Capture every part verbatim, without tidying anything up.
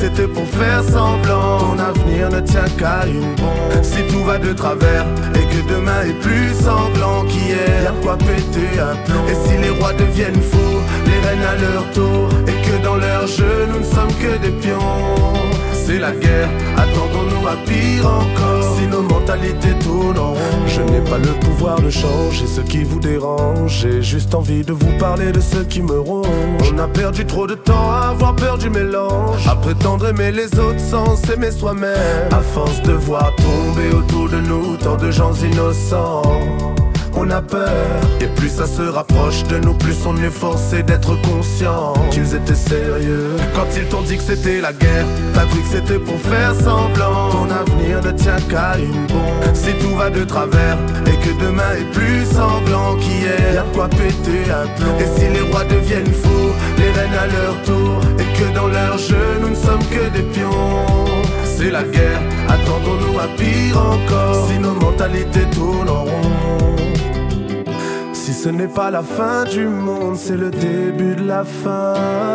c'était pour faire semblant. Ton avenir ne tient qu'à une bombe. Si tout va de travers et que demain est plus sanglant qu'hier, y'a quoi péter un plomb. Et si les rois deviennent faux, les reines à leur tour, et que dans leur jeu nous ne sommes que des pions. C'est la guerre, attendons-nous à pire encore. Si nos mentalités tournent en rond. Je n'ai pas le pouvoir de changer ce qui vous dérange. J'ai juste envie de vous parler de ce qui me ronge. On a perdu trop de temps à avoir peur du mélange, à prétendre aimer les autres sans s'aimer soi-même. À force de voir tomber autour de nous tant de gens innocents, on a peur, et plus ça se rapproche de nous, plus on est forcé d'être conscient qu'ils étaient sérieux. Quand ils t'ont dit que c'était la guerre, t'as cru que c'était pour faire semblant. Ton avenir ne tient qu'à une bombe. Si tout va de travers et que demain est plus sanglant qu'hier, y'a quoi péter un plomb. Et si les rois deviennent faux, les reines à leur tour, et que dans leur jeu nous ne sommes que des pions. C'est la guerre, attendons-nous à pire encore. Si nos mentalités tournent en rond. Si ce n'est pas la fin du monde, c'est le début de la fin.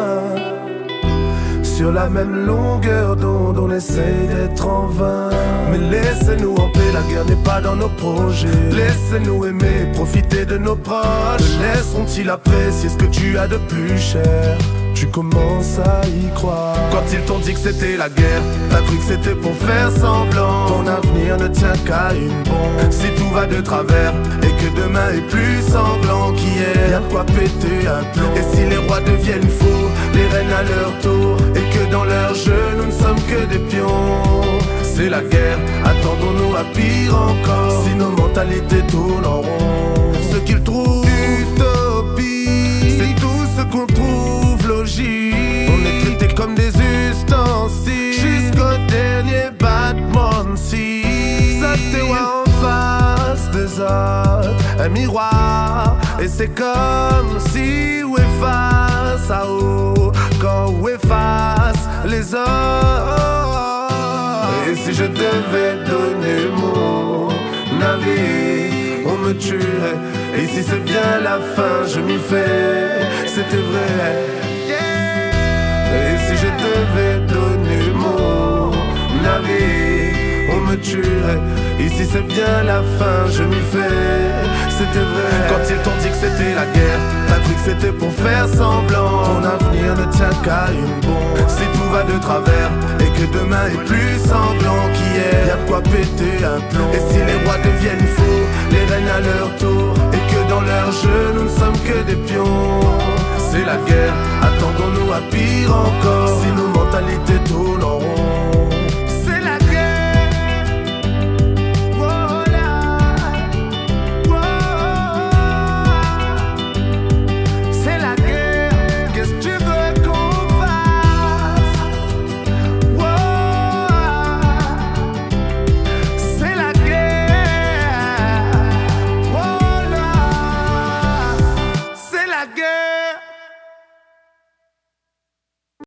Sur la même longueur d'onde, on essaye d'être en vain. Mais laissez-nous en paix, la guerre n'est pas dans nos projets. Laissez-nous aimer, profiter de nos proches. Te laisseront-ils apprécier ce que tu as de plus cher? Tu commences à y croire. Quand ils t'ont dit que c'était la guerre, t'as cru que c'était pour faire semblant. Ton avenir ne tient qu'à une bombe. Si tout va de travers et que demain est plus sanglant qu'hier, y'a de quoi péter un plomb. Et si les rois deviennent faux, les reines à leur tour, et que dans leur jeu nous ne sommes que des pions. C'est la guerre, attendons-nous à pire encore. Si nos mentalités tournent en rond. Ce qu'ils trouvent utopie, c'est tout ce qu'on trouve logique. On est traités comme des ustensiles jusqu'au dernier battement de cils. Ça t'est en face des autres, un miroir. Et c'est comme si on efface à haut quand on efface les autres. Et si je devais donner mon avis, on me tuerait. Et si c'est bien la fin, je m'y fais, c'était vrai. Et si je devais donner mon avis, on me tuerait. Et si c'est bien la fin, je m'y fais, c'était vrai. Quand ils t'ont dit que c'était la guerre, t'as cru que c'était pour faire semblant. Ton avenir ne tient qu'à une bombe. Si tout va de travers et que demain est plus sanglant qu'hier, y'a de quoi péter un plomb. Et si les rois deviennent faux, les reines à leur tour, et que dans leur jeu nous ne sommes que des pions. C'est la guerre, attendons-nous à pire encore. Si nos mentalités